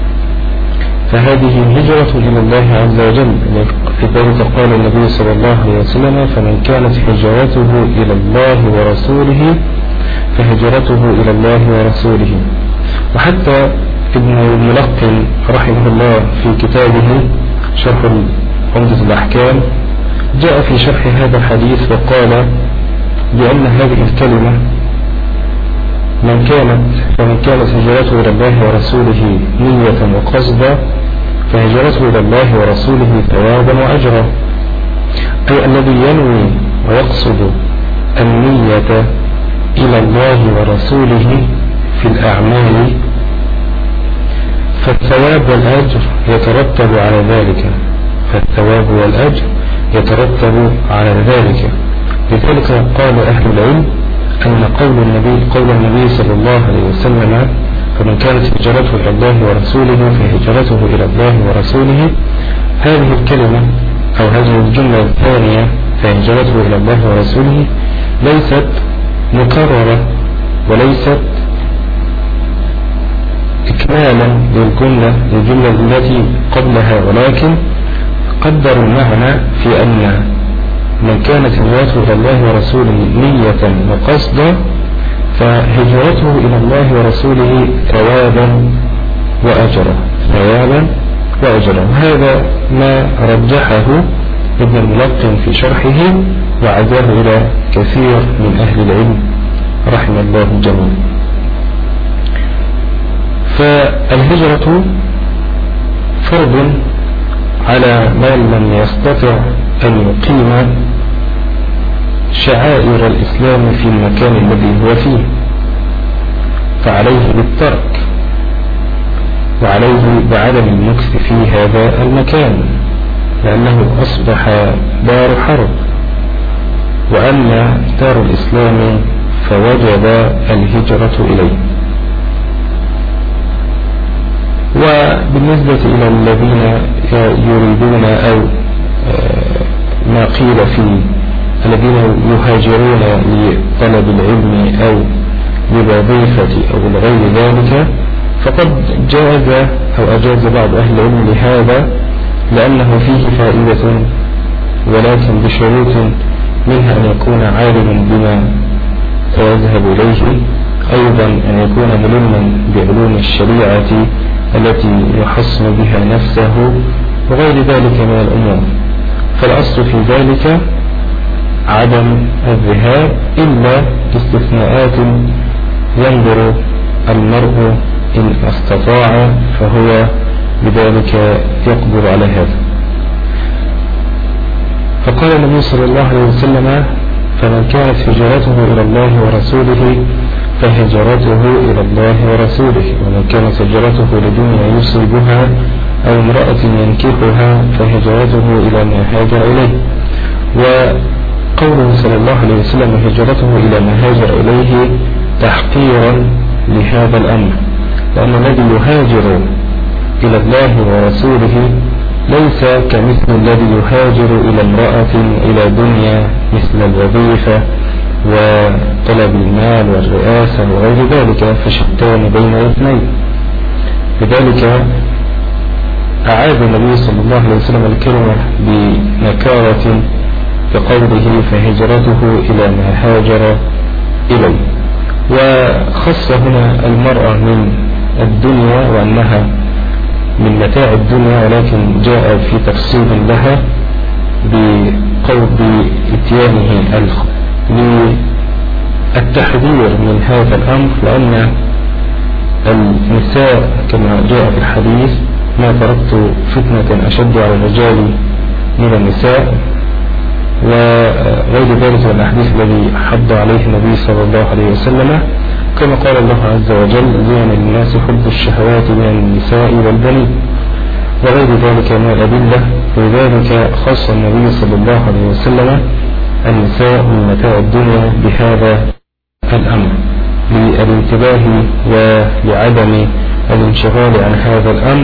فهذه الهجرة إلى الله عز وجل، لذلك قال النبي صلى الله عليه وسلم: فمن كانت هجرته إلى الله ورسوله فهجرته إلى الله ورسوله. وحتى ابن الملقن رحمه الله في كتابه شرح عمدة الأحكام جاء في شرح هذا الحديث وقال بأن هذه الكلمة من كانت فمن كانت هجرته إلى الله ورسوله نية وقصدا فهجرته إلى الله ورسوله ثوابا وأجرا، أي الذي ينوي ويقصد النية إلى الله ورسوله في الأعمال فالثواب والأجر يترتب على ذلك، فالثواب والأجر يترتب على ذلك. لذلك قال أهل العلم أن قول النبي قول النبي صلى الله عليه وسلم: فمن كانت هجرته إلى الله ورسوله فهجرته إلى الله ورسوله، هذه الكلمة أو هذه الجملة الثانية فهجرته إلى الله ورسوله ليست مكررة وليست إكمالا للجملة للجملة التي قبلها، ولكن قدر المعنى في أن من كانت هجرته إلى الله ورسوله نية وقصدا فهجرته إلى الله ورسوله ثوابا وأجرا، ثوابا وأجرا. هذا ما رجحه ابن الملقن في شرحه وعزاه إلى كثير من أهل العلم رحم الله الجميع. فالهجرة فرض على من لم يستطع أن يقيم شعائر الإسلام في المكان الذي هو فيه، فعليه بالترك، وعليه بعدم المكث في هذا المكان لأنه أصبح دار حرب. وأما دار الإسلام فوجب الهجرة إليه. وبالنسبة إلى الذين يريدون أو ما قيل في الذين يهاجرون لطلب العلم أو للوظيفة أو لغير ذلك، فقد جاز أو أجاز بعض أهل العلم لهذا لأنه فيه فائدة، ولكن بشروط، منها أن يكون عالما بما سيذهب إليه، أيضا أن يكون ملما بعلوم الشريعة التي يحصن بها نفسه وغير ذلك من الأمور. فالأصل في ذلك عدم الذهاب إلا باستثناءات ينظر المرء إن استطاع فهو بذلك يقدر على هذا. فقال النبي صلى الله عليه وسلم: فمن كانت هجرته إلى الله ورسوله فهجرته إلى الله ورسوله، ومن كانت هجرته لدنيا يصيبها أو امرأة ينكحها فهجرته إلى ما هاجر إليه. وقوله صلى الله عليه وسلم هجرته إلى ما هاجر إليه تحقيرا لهذا الأمر، لأن الذي يهاجر إلى الله ورسوله ليس كمثل الذي يهاجر إلى امرأة إلى دنيا مثل الوظيفة وطلب المال والرئاسة وغير ذلك، فشتان بين الاثنين. لذلك أعاد النبي صلى الله عليه وسلم الكلمة بنكارة بقوله فهجرته إلى ما هاجر إليه، وخص هنا المرأة من الدنيا وأنها من متاع الدنيا، ولكن جاء في تفصيل لها بقول بإتيانه للتحذير من هذا الأمر، لأن النساء كما جاء في الحديث: ما تركت فتنة أشد على الرجال من النساء، وغير ذلك من الأحاديث الذي حض عليه النبي صلى الله عليه وسلم، كما قال الله عز وجل: زين للناس حب الشهوات من النساء والبنين، وغير ذلك من الأدلة. ولذلك خص النبي صلى الله عليه وسلم النساء من متاع الدنيا بهذا الأمر للانتباه ولعدم الانشغال عن هذا الأمر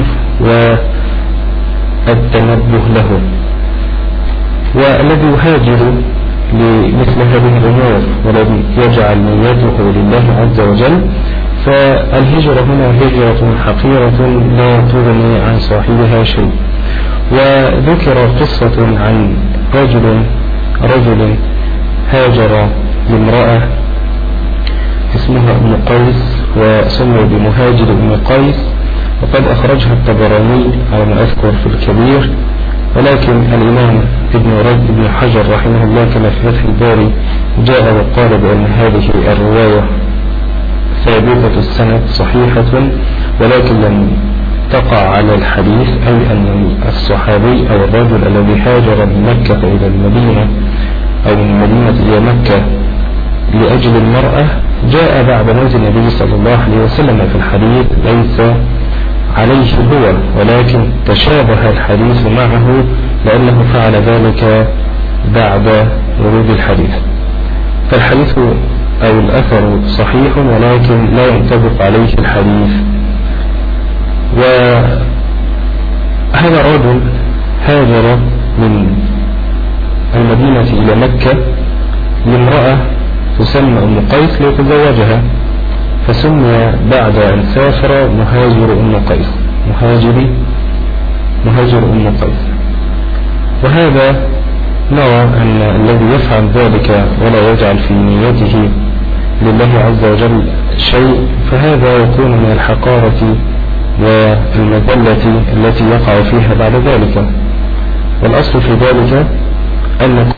والتنبه له. والذي يهاجر لمثل هذه الأمور والذي يجعل نيته لله عز وجل، فالهجرة هنا هجرة حقيرة لا تغني عن صاحبها شيء. وذكر قصة عن رجل رجل هاجر لامرأة اسمها ابن قيس، وسمي بمهاجر ابن قيس، وقد أخرجها الطبراني على ما أذكر في الكبير. ولكن الإمام ابن رجب ابن حجر رحمه الله كما في فتح الباري جاء وقال بأن هذه الرواية ثابتة السند صحيحة، ولكن لم تقع على الحديث، أي أن الصحابي أو الرجل الذي هاجر من مكة إلى المدينة أو من المدينة إلى مكة لأجل المرأة جاء بعد موت النبي صلى الله عليه وسلم في الحديث ليس عليه هو، ولكن تشابه الحديث معه لأنه فعل ذلك بعد ورود الحديث. فالحديث أو الأثر صحيح ولكن لا ينطبق عليه الحديث. وهذا الرجل هاجر من المدينة إلى مكة لامرأة تسمى أم قيس ليتزوجها، فسمي بعد أن سافر مهاجر أم قيس، مهاجر مهاجر أم قيس. وهذا نرى أن الذي يفعل ذلك ولا يجعل في نيته لله عز وجل شيء، فهذا يكون من الحقارة والمذلة التي يقع فيها بعد ذلك. والأصل في ذلك أن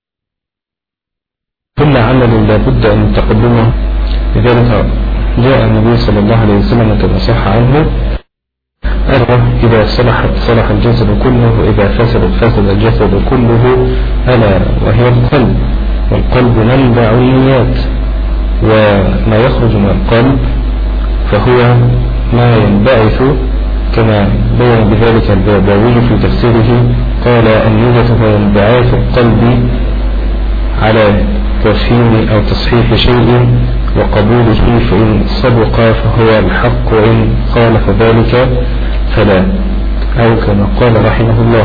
كل عمل لابد أن تقدمه. لذلك جاء النبي صلى الله عليه وسلم كما صح عنه: ألا إذا صلحت صلح الجسد كله، وإذا فسد فسد الجسد كله، ألا وهي القلب، والقلب منبع النيات، وما يخرج من القلب فهو ما ينبعث كما بين بذلك الباباوي في تفسيره، قال النية هو انبعاث القلب على تفهيم أو تصحيح شيء وقبوله، فإن صدق فهو الحق وإن خالف ذلك فلا، أو كما قال رحمه الله.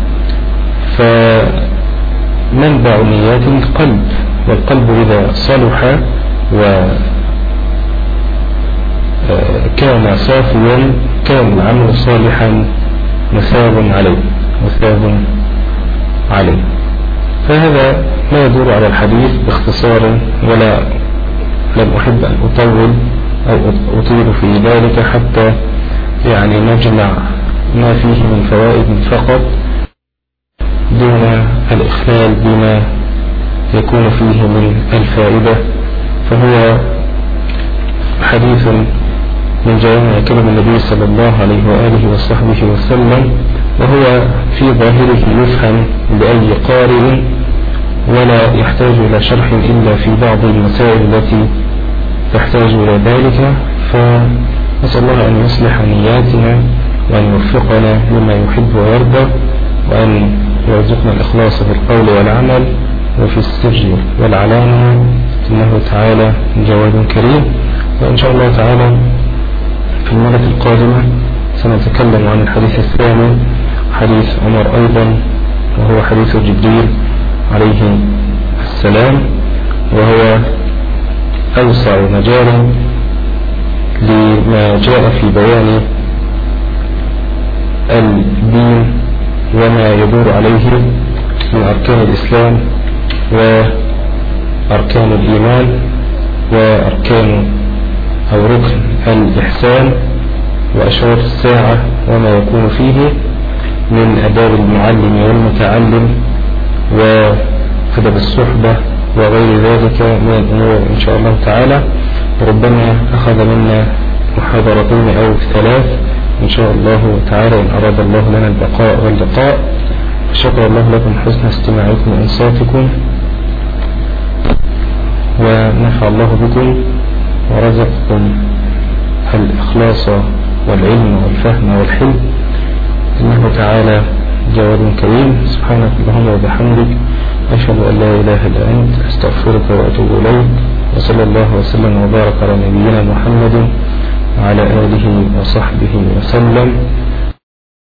فمنبع النيات القلب، والقلب إذا صلح وكان صافيا كان العمل صالحا مثاب عليه مثاب عليه. فهذا ما يدور على الحديث باختصار، ولا لم أحب أن أطول أو أطيل في ذلك حتى يعني نجمع ما فيه من فوائد فقط دون الإخلال بما يكون فيه من الفائدة. فهو حديث من جوامع كلم النبي صلى الله عليه وآله وصحبه وسلم، وهو في ظاهره يفهم بأي قارئ ولا يحتاج إلى شرح إلا في بعض المسائل التي تحتاج إلى ذلك. فنسأل الله أن يصلح نياتنا وأن يوفقنا لما يحب ويرضى، وأن يرزقنا الإخلاص في القول والعمل وفي السر والعلانية، إنه تعالى جواد كريم. وإن شاء الله تعالى في المرة القادمة سنتكلم عن الحديث الثاني، حديث عمر أيضا، وهو حديث جبريل عليه السلام، وهو أوسع مجالا لما جاء في بيان الدين وما يدور عليه من أركان الإسلام وأركان الإيمان وأركان أو ركن الإحسان وأشراط الساعة وما يكون فيه من آداب المعلم والمتعلم وأدب الصحبة وغير ذلك من الأمور إن شاء الله تعالى. ربما أخذ منا محاضرتين أو ثلاث إن شاء الله تعالى إن أراد الله لنا البقاء واللقاء. شكر الله لكم حسن استماعكم وإنصاتكم، ونفع الله بكم ورزقكم الإخلاص والعلم والفهم والحلم، إنه تعالى جواد كريم. سبحانك اللهم وبحمدك، أشهد أن لا إله إلا أنت، أستغفرك وأتوب إليك، وصلى الله وسلم وبارك على نبينا محمد وعلى آله وصحبه وسلم.